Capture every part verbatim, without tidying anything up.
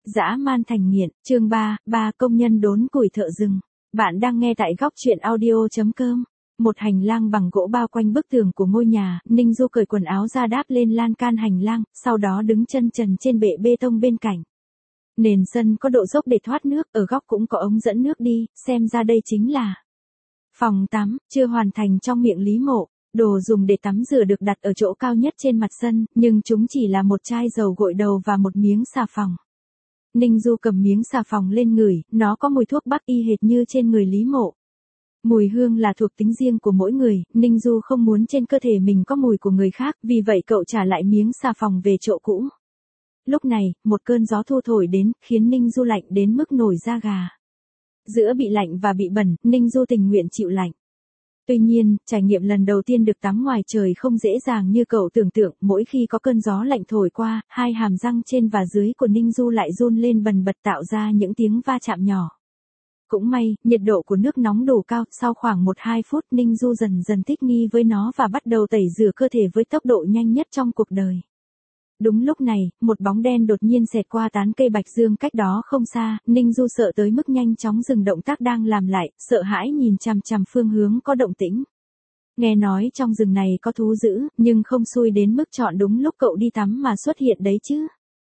Dã man thành nghiện, chương ba, ba công nhân đốn củi thợ rừng. Bạn đang nghe tại góc truyện audio.com. Một hành lang bằng gỗ bao quanh bức tường của ngôi nhà, Ninh Du cởi quần áo ra đáp lên lan can hành lang, sau đó đứng chân trần trên bệ bê tông bên cạnh. Nền sân có độ dốc để thoát nước, ở góc cũng có ống dẫn nước đi, xem ra đây chính là phòng tắm, chưa hoàn thành trong miệng Lý Mộ. Đồ dùng để tắm rửa được đặt ở chỗ cao nhất trên mặt sân, nhưng chúng chỉ là một chai dầu gội đầu và một miếng xà phòng. Ninh Du cầm miếng xà phòng lên ngửi, nó có mùi thuốc bắc y hệt như trên người Lý Mộ. Mùi hương là thuộc tính riêng của mỗi người, Ninh Du không muốn trên cơ thể mình có mùi của người khác, vì vậy cậu trả lại miếng xà phòng về chỗ cũ. Lúc này, một cơn gió thu thổi đến, khiến Ninh Du lạnh đến mức nổi da gà. Giữa bị lạnh và bị bẩn, Ninh Du tình nguyện chịu lạnh. Tuy nhiên, trải nghiệm lần đầu tiên được tắm ngoài trời không dễ dàng như cậu tưởng tượng, mỗi khi có cơn gió lạnh thổi qua, hai hàm răng trên và dưới của Ninh Du lại run lên bần bật tạo ra những tiếng va chạm nhỏ. Cũng may, nhiệt độ của nước nóng đủ cao, sau khoảng một đến hai phút Ninh Du dần dần thích nghi với nó và bắt đầu tẩy rửa cơ thể với tốc độ nhanh nhất trong cuộc đời. Đúng lúc này, một bóng đen đột nhiên xẹt qua tán cây bạch dương cách đó không xa, Ninh Du sợ tới mức nhanh chóng dừng động tác đang làm lại, sợ hãi nhìn chằm chằm phương hướng có động tĩnh. Nghe nói trong rừng này có thú dữ, nhưng không xui đến mức chọn đúng lúc cậu đi tắm mà xuất hiện đấy chứ.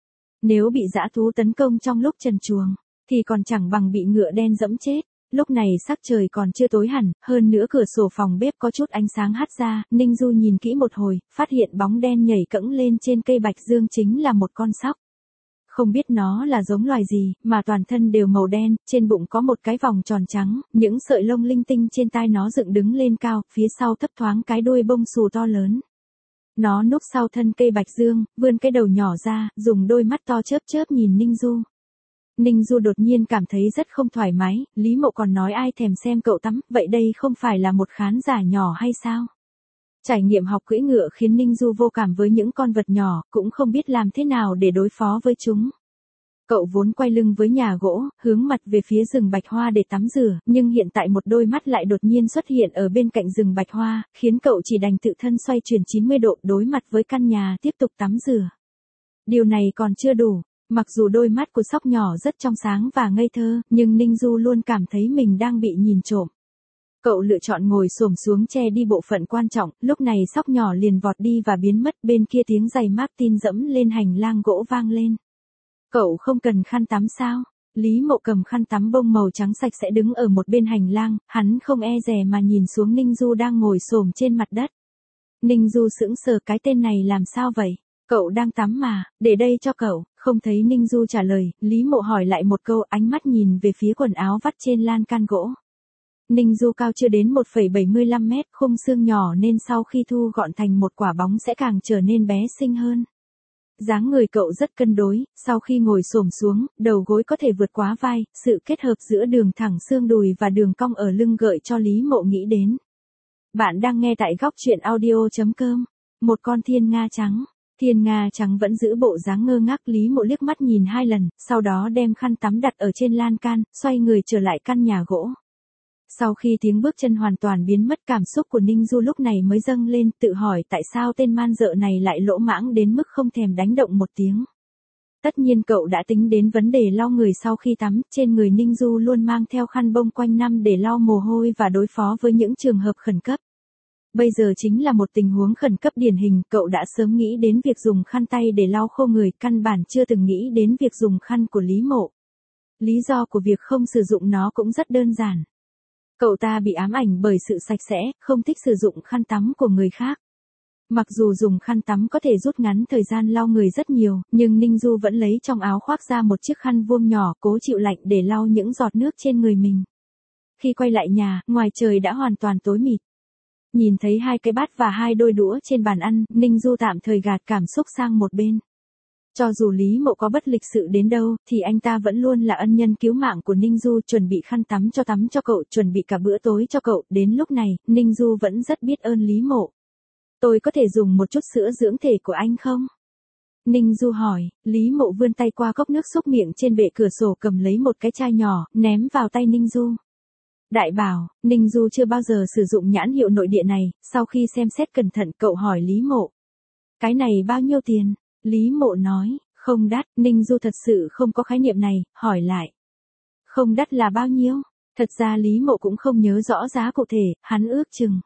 Nếu bị dã thú tấn công trong lúc trần truồng, thì còn chẳng bằng bị ngựa đen dẫm chết. Lúc này sắc trời còn chưa tối hẳn, hơn nữa cửa sổ phòng bếp có chút ánh sáng hắt ra, Ninh Du nhìn kỹ một hồi, phát hiện bóng đen nhảy cẫng lên trên cây bạch dương chính là một con sóc. Không biết nó là giống loài gì, mà toàn thân đều màu đen, trên bụng có một cái vòng tròn trắng, những sợi lông linh tinh trên tai nó dựng đứng lên cao, phía sau thấp thoáng cái đuôi bông xù to lớn. Nó núp sau thân cây bạch dương, vươn cái đầu nhỏ ra, dùng đôi mắt to chớp chớp nhìn Ninh Du. Ninh Du đột nhiên cảm thấy rất không thoải mái, Lý Mộ còn nói ai thèm xem cậu tắm, vậy đây không phải là một khán giả nhỏ hay sao? Trải nghiệm học cưỡi ngựa khiến Ninh Du vô cảm với những con vật nhỏ, cũng không biết làm thế nào để đối phó với chúng. Cậu vốn quay lưng với nhà gỗ, hướng mặt về phía rừng bạch hoa để tắm rửa, nhưng hiện tại một đôi mắt lại đột nhiên xuất hiện ở bên cạnh rừng bạch hoa, khiến cậu chỉ đành tự thân xoay chuyển chín mươi độ đối mặt với căn nhà tiếp tục tắm rửa. Điều này còn chưa đủ. Mặc dù đôi mắt của sóc nhỏ rất trong sáng và ngây thơ, nhưng Ninh Du luôn cảm thấy mình đang bị nhìn trộm. Cậu lựa chọn ngồi xổm xuống che đi bộ phận quan trọng, lúc này sóc nhỏ liền vọt đi và biến mất, bên kia tiếng giày Martin dẫm lên hành lang gỗ vang lên. Cậu không cần khăn tắm sao? Lý Mộ cầm khăn tắm bông màu trắng sạch sẽ đứng ở một bên hành lang, hắn không e dè mà nhìn xuống Ninh Du đang ngồi xổm trên mặt đất. Ninh Du sững sờ, cái tên này làm sao vậy? Cậu đang tắm mà, để đây cho cậu. Không thấy Ninh Du trả lời, Lý Mộ hỏi lại một câu, ánh mắt nhìn về phía quần áo vắt trên lan can gỗ. Ninh Du cao chưa đến một phẩy bảy mươi lăm mét, khung xương nhỏ nên sau khi thu gọn thành một quả bóng sẽ càng trở nên bé xinh hơn. Dáng người cậu rất cân đối, sau khi ngồi xổm xuống, đầu gối có thể vượt quá vai, sự kết hợp giữa đường thẳng xương đùi và đường cong ở lưng gợi cho Lý Mộ nghĩ đến. Bạn đang nghe tại góc truyện audio.com. Một con thiên nga trắng. Thiên nga trắng vẫn giữ bộ dáng ngơ ngác, Lý Mộ liếc mắt nhìn hai lần, sau đó đem khăn tắm đặt ở trên lan can, xoay người trở lại căn nhà gỗ. Sau khi tiếng bước chân hoàn toàn biến mất, cảm xúc của Ninh Du lúc này mới dâng lên, tự hỏi tại sao tên man dợ này lại lỗ mãng đến mức không thèm đánh động một tiếng. Tất nhiên cậu đã tính đến vấn đề lau người sau khi tắm, trên người Ninh Du luôn mang theo khăn bông quanh năm để lau mồ hôi và đối phó với những trường hợp khẩn cấp. Bây giờ chính là một tình huống khẩn cấp điển hình, cậu đã sớm nghĩ đến việc dùng khăn tay để lau khô người, căn bản chưa từng nghĩ đến việc dùng khăn của Lý Mộ. Lý do của việc không sử dụng nó cũng rất đơn giản. Cậu ta bị ám ảnh bởi sự sạch sẽ, không thích sử dụng khăn tắm của người khác. Mặc dù dùng khăn tắm có thể rút ngắn thời gian lau người rất nhiều, nhưng Ninh Du vẫn lấy trong áo khoác ra một chiếc khăn vuông nhỏ cố chịu lạnh để lau những giọt nước trên người mình. Khi quay lại nhà, ngoài trời đã hoàn toàn tối mịt. Nhìn thấy hai cái bát và hai đôi đũa trên bàn ăn, Ninh Du tạm thời gạt cảm xúc sang một bên. Cho dù Lý Mộ có bất lịch sự đến đâu, thì anh ta vẫn luôn là ân nhân cứu mạng của Ninh Du, chuẩn bị khăn tắm cho tắm cho cậu, chuẩn bị cả bữa tối cho cậu. Đến lúc này, Ninh Du vẫn rất biết ơn Lý Mộ. Tôi có thể dùng một chút sữa dưỡng thể của anh không? Ninh Du hỏi. Lý Mộ vươn tay qua cốc nước xúc miệng trên bệ cửa sổ, cầm lấy một cái chai nhỏ, ném vào tay Ninh Du. Đại bảo, Ninh Du chưa bao giờ sử dụng nhãn hiệu nội địa này, sau khi xem xét cẩn thận cậu hỏi Lý Mộ. Cái này bao nhiêu tiền? Lý Mộ nói, Không đắt, Ninh Du thật sự không có khái niệm này, hỏi lại. Không đắt là bao nhiêu? Thật ra Lý Mộ cũng không nhớ rõ giá cụ thể, hắn ước chừng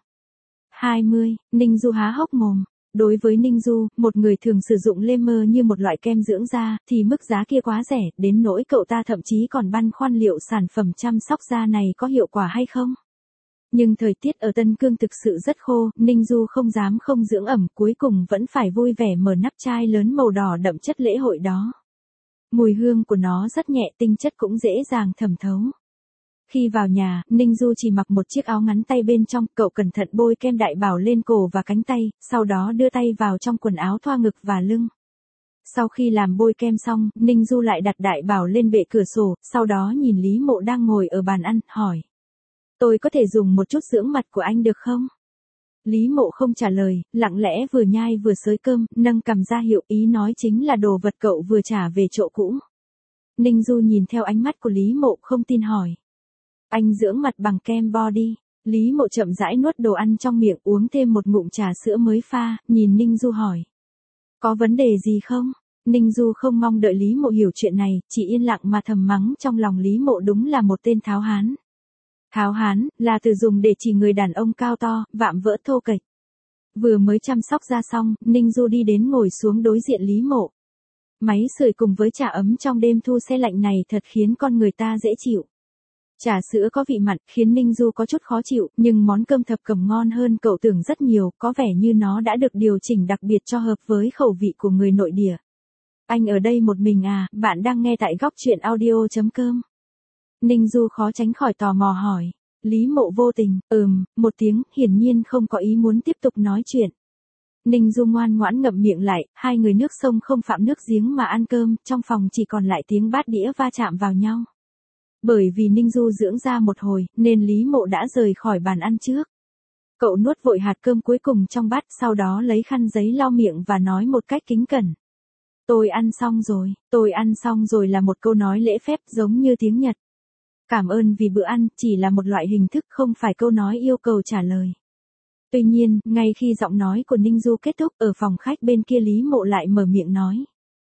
hai mươi, Ninh Du há hốc mồm. Đối với Ninh Du, một người thường sử dụng lê mơ như một loại kem dưỡng da, thì mức giá kia quá rẻ, đến nỗi cậu ta thậm chí còn băn khoăn liệu sản phẩm chăm sóc da này có hiệu quả hay không. Nhưng thời tiết ở Tân Cương thực sự rất khô, Ninh Du không dám không dưỡng ẩm, cuối cùng vẫn phải vui vẻ mở nắp chai lớn màu đỏ đậm chất lễ hội đó. Mùi hương của nó rất nhẹ, tinh chất cũng dễ dàng thẩm thấu. Khi vào nhà, Ninh Du chỉ mặc một chiếc áo ngắn tay bên trong, cậu cẩn thận bôi kem đại bảo lên cổ và cánh tay, sau đó đưa tay vào trong quần áo thoa ngực và lưng. Sau khi làm bôi kem xong, Ninh Du lại đặt đại bảo lên bệ cửa sổ, sau đó nhìn Lý Mộ đang ngồi ở bàn ăn, hỏi. Tôi có thể dùng một chút dưỡng mặt của anh được không? Lý Mộ không trả lời, lặng lẽ vừa nhai vừa xới cơm, nâng cằm ra hiệu ý nói chính là đồ vật cậu vừa trả về chỗ cũ. Ninh Du nhìn theo ánh mắt của Lý Mộ không tin hỏi. Anh dưỡng mặt bằng kem body. Lý Mộ chậm rãi nuốt đồ ăn trong miệng, uống thêm một ngụm trà sữa mới pha, nhìn Ninh Du hỏi. Có vấn đề gì không? Ninh Du không mong đợi Lý Mộ hiểu chuyện này, chỉ yên lặng mà thầm mắng trong lòng Lý Mộ đúng là một tên tháo hán. Tháo hán, là từ dùng để chỉ người đàn ông cao to, vạm vỡ thô kệch. Vừa mới chăm sóc ra xong, Ninh Du đi đến ngồi xuống đối diện Lý Mộ. Máy sưởi cùng với trà ấm trong đêm thu se lạnh này thật khiến con người ta dễ chịu. Trà sữa có vị mặn, khiến Ninh Du có chút khó chịu, nhưng món cơm thập cẩm ngon hơn cậu tưởng rất nhiều, có vẻ như nó đã được điều chỉnh đặc biệt cho hợp với khẩu vị của người nội địa. Anh ở đây một mình à, bạn đang nghe tại góc truyện audio.com. Ninh Du khó tránh khỏi tò mò hỏi. Lý Mộ vô tình, ừm, một tiếng, hiển nhiên không có ý muốn tiếp tục nói chuyện. Ninh Du ngoan ngoãn ngậm miệng lại, hai người nước sông không phạm nước giếng mà ăn cơm, trong phòng chỉ còn lại tiếng bát đĩa va chạm vào nhau. Bởi vì Ninh Du dưỡng ra một hồi, nên Lý Mộ đã rời khỏi bàn ăn trước. Cậu nuốt vội hạt cơm cuối cùng trong bát, sau đó lấy khăn giấy lau miệng và nói một cách kính cẩn. Tôi ăn xong rồi, tôi ăn xong rồi là một câu nói lễ phép giống như tiếng Nhật. Cảm ơn vì bữa ăn, chỉ là một loại hình thức không phải câu nói yêu cầu trả lời. Tuy nhiên, ngay khi giọng nói của Ninh Du kết thúc, ở phòng khách bên kia Lý Mộ lại mở miệng nói.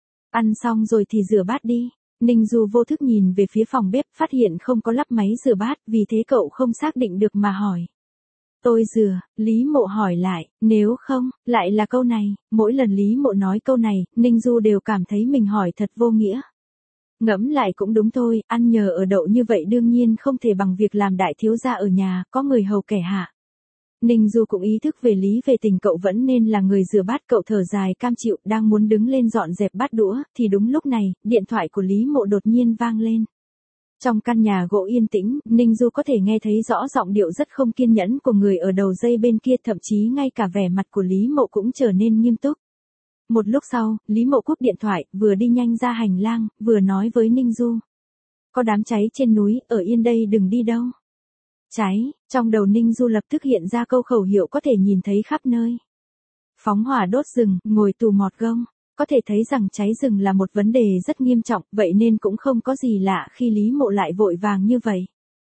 Ăn xong rồi thì rửa bát đi. Ninh Du vô thức nhìn về phía phòng bếp, phát hiện không có lắp máy rửa bát, vì thế cậu không xác định được mà hỏi. Tôi rửa, Lý Mộ hỏi lại, nếu không, lại là câu này, mỗi lần Lý Mộ nói câu này, Ninh Du đều cảm thấy mình hỏi thật vô nghĩa. Ngẫm lại cũng đúng thôi, ăn nhờ ở đậu như vậy đương nhiên không thể bằng việc làm đại thiếu gia ở nhà, có người hầu kẻ hạ. Ninh Du cũng ý thức về lý về tình cậu vẫn nên là người rửa bát, cậu thở dài cam chịu, đang muốn đứng lên dọn dẹp bát đũa, thì đúng lúc này, điện thoại của Lý Mộ đột nhiên vang lên. Trong căn nhà gỗ yên tĩnh, Ninh Du có thể nghe thấy rõ giọng điệu rất không kiên nhẫn của người ở đầu dây bên kia, thậm chí ngay cả vẻ mặt của Lý Mộ cũng trở nên nghiêm túc. Một lúc sau, Lý Mộ cúp điện thoại, vừa đi nhanh ra hành lang, vừa nói với Ninh Du. Có đám cháy trên núi, ở yên đây đừng đi đâu. Cháy, trong đầu Ninh Du lập tức hiện ra câu khẩu hiệu có thể nhìn thấy khắp nơi. Phóng hỏa đốt rừng, ngồi tù mọt gông. Có thể thấy rằng cháy rừng là một vấn đề rất nghiêm trọng, vậy nên cũng không có gì lạ khi Lý Mộ lại vội vàng như vậy.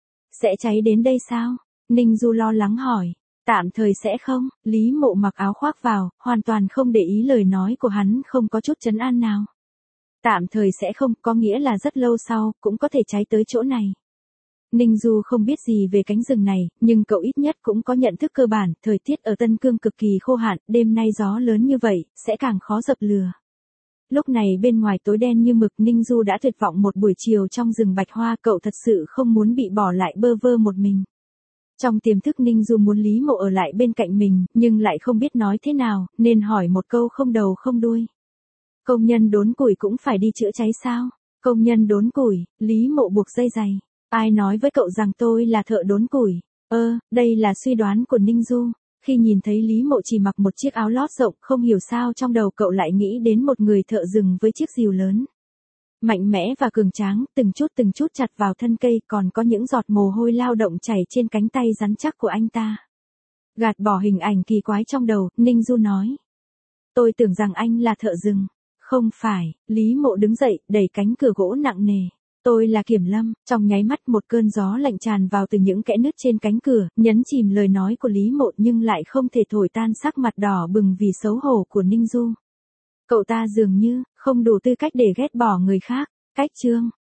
Sẽ cháy đến đây sao? Ninh Du lo lắng hỏi. Tạm thời sẽ không, Lý Mộ mặc áo khoác vào, hoàn toàn không để ý lời nói của hắn, không có chút trấn an nào. Tạm thời sẽ không, có nghĩa là rất lâu sau, cũng có thể cháy tới chỗ này. Ninh Du không biết gì về cánh rừng này, nhưng cậu ít nhất cũng có nhận thức cơ bản, thời tiết ở Tân Cương cực kỳ khô hạn, đêm nay gió lớn như vậy, sẽ càng khó dập lửa. Lúc này bên ngoài tối đen như mực, Ninh Du đã tuyệt vọng một buổi chiều trong rừng bạch hoa, cậu thật sự không muốn bị bỏ lại bơ vơ một mình. Trong tiềm thức Ninh Du muốn Lý Mộ ở lại bên cạnh mình, nhưng lại không biết nói thế nào, nên hỏi một câu không đầu không đuôi. Công nhân đốn củi cũng phải đi chữa cháy sao? Công nhân đốn củi, Lý Mộ buộc dây giày. Ai nói với cậu rằng tôi là thợ đốn củi? Ơ, đây là suy đoán của Ninh Du. Khi nhìn thấy Lý Mộ chỉ mặc một chiếc áo lót rộng, không hiểu sao trong đầu cậu lại nghĩ đến một người thợ rừng với chiếc rìu lớn. Mạnh mẽ và cường tráng, từng chút từng chút chặt vào thân cây, còn có những giọt mồ hôi lao động chảy trên cánh tay rắn chắc của anh ta. Gạt bỏ hình ảnh kỳ quái trong đầu, Ninh Du nói. Tôi tưởng rằng anh là thợ rừng. Không phải, Lý Mộ đứng dậy, đẩy cánh cửa gỗ nặng nề. Tôi là Kiểm Lâm. Trong nháy mắt một cơn gió lạnh tràn vào từ những kẽ nứt trên cánh cửa, nhấn chìm lời nói của Lý Mộ nhưng lại không thể thổi tan sắc mặt đỏ bừng vì xấu hổ của Ninh Du. Cậu ta dường như, không đủ tư cách để ghét bỏ người khác. Cách chương